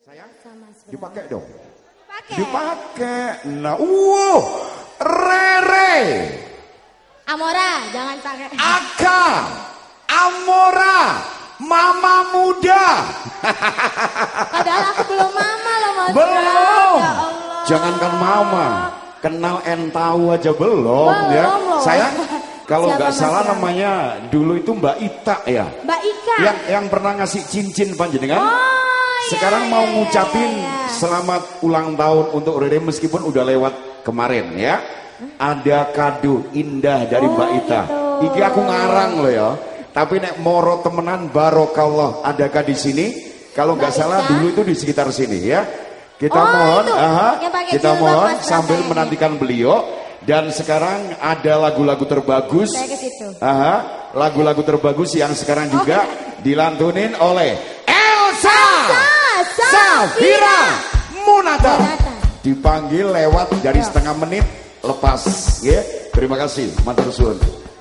Sayang, Sama dipakai dong. Pakai. Dipakai. Nah, Rere. Amora, jangan pakai. Aka. Amora. Mama muda. Padahal aku belum mama loh, Mas. Belum. Ya Allah. Jangankan mama, kenal tahu aja belum ya. Loh. Sayang, kalau Siapa nggak salah Mas? namanya dulu itu Mbak Ita ya. Mbak Ika. Yang pernah ngasih cincin panjenengan. Oh, Sekarang iya, mau iya, ngucapin iya. selamat ulang tahun untuk Rere meskipun udah lewat kemarin ya. Ada kado indah dari Mbak Ita. Gitu. Iki aku ngarang loh ya. Tapi nek moro temenan barokallah adakah di sini? Kalau nggak Mbak salah Ita? dulu itu di sekitar sini ya. Kita Oh, mohon, itu. Yang pakai kita jilbab mohon Mas sambil Prataya. menantikan beliau. Dan sekarang ada lagu-lagu terbagus. Saya ke situ. Lagu-lagu terbagus yang sekarang juga dilantunin oleh Elsa Safira Munata. Dipanggil lewat dari setengah menit lepas ya. Terima kasih, matur suwun.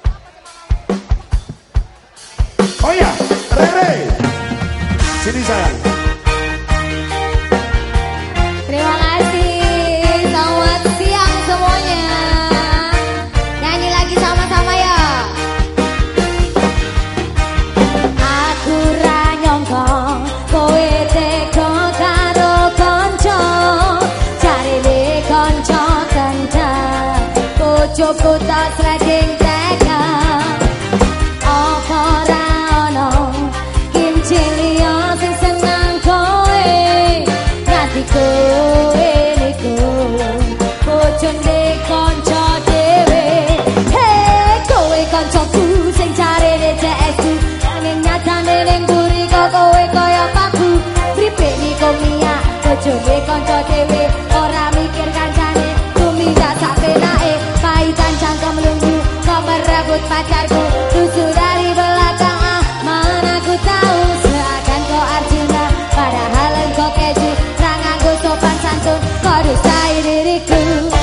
Oh ya, Rere. Sini sayang. Terima kasih. Selamat siang semuanya. Nyanyi lagi sama-sama ya. Aku ra nyangka kowe tega karo kanca. Jarine kanca kencang. Bojoku tak sleding tega. Apa ra ono kincil liya sing seneng kowe. Nganti kowe niku bojone kanca dhewe. Hei kowe kancaku sing jarene cesu. Nanging nyatane ning mburi kok kowe kaya paku. Pripe niku miyak bojone kanca dhewe. Ora mikir kancane tumindak sak penake. Paitan cangkem lunggu kok merebut pacarku. Tusuk dari belakang mana ku tahu seakan kau Arjuna. Padahal engkau keju nganggo sopan santun. Kau dustai diriku.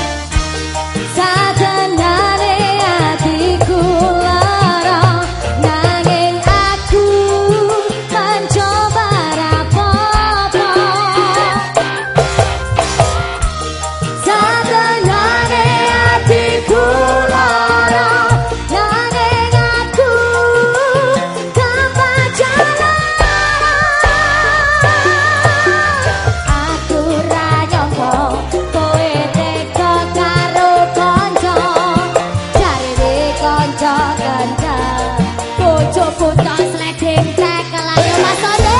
Satenane hatiku lara. Nanging aku mencoba rapopo. Satenane hatiku lara. Nanging aku tanpa jalan. Aku ra nyangka kowe tega karo kanca. Jarine kanca kencang. Bojoku tak sleding tekel ayo Mas Ode.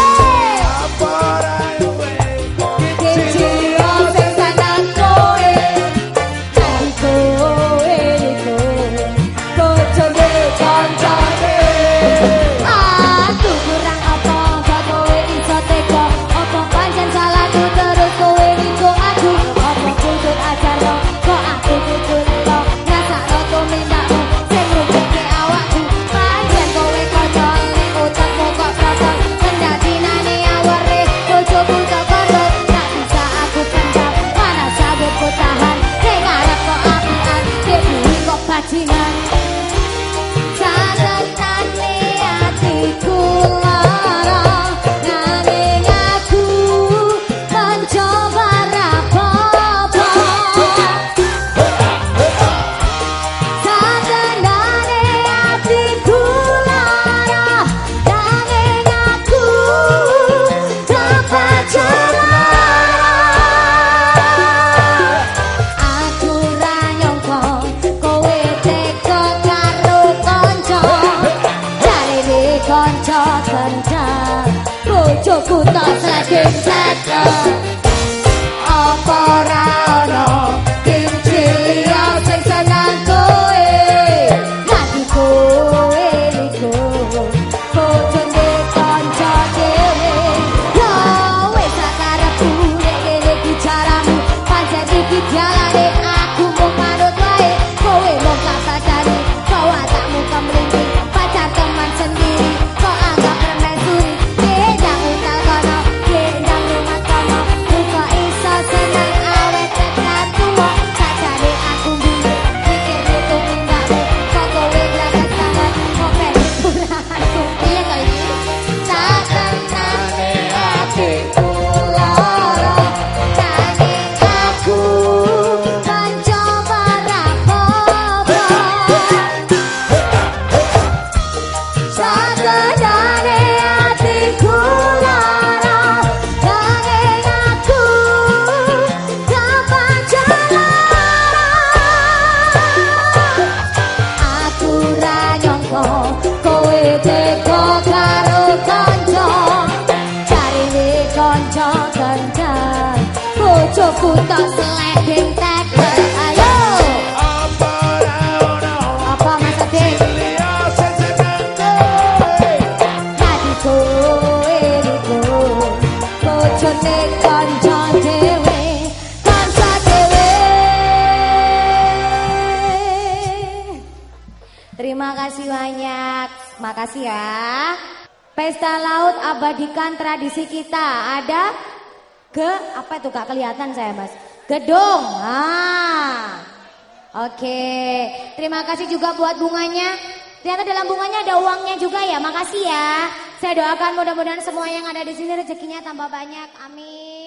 Cici sing seneng kowe. Jadi kowe niku bojone kanca dhewe. Aku kurang apa kok kowe iso tega. Apa pancen salahku terus kowe niku aku. Apa kudu ajarno kok aku kudu nelo. Ngrasakno tumindakmu sing ngrugike awakku. Pancen kowe kanca ning utekmu kok protol. Kendadinane awere bojoku tak kotor. Tak bisa aku pendam mana sabutku tahan. Ning arep kok apian dhewe kok bajingan. Satenane hatiku lara. Nanging aku mencoba rapopo. Satenane hatiku lara. Nanging aku tanpa jalan. Aku ra nyangka kowe tega karo kanca. Jarine kanca kencang. Bojoku tak sleding tekel. Apa ora ono kincil liya sing seneng kowe. Nganti kowe niku bojone kanca dhewe. Yo wis sakarepku nek kene ku caramu. Pancen iki jalane aku mung manut wae. Kowe mung tak sadari kau watakmu kemlinting. Pacar teman sendiri kok anggap permaisuri. Gendang utal kono, gendang rumah kono. kendang bojoku tak sliding tackle. Ayo apa Mas Adik hati kowe niku bojone kanca dhewe kanca dhewe. Terima kasih banyak, makasih ya. Pesta Laut abadikan tradisi kita. Ada apa itu Kak, kelihatan saya Mas? Gedung. Oke. Terima kasih juga buat bunganya. Ternyata dalam bunganya ada uangnya juga ya. Makasih ya. Saya doakan mudah-mudahan semua yang ada di sini rezekinya tambah banyak. Amin.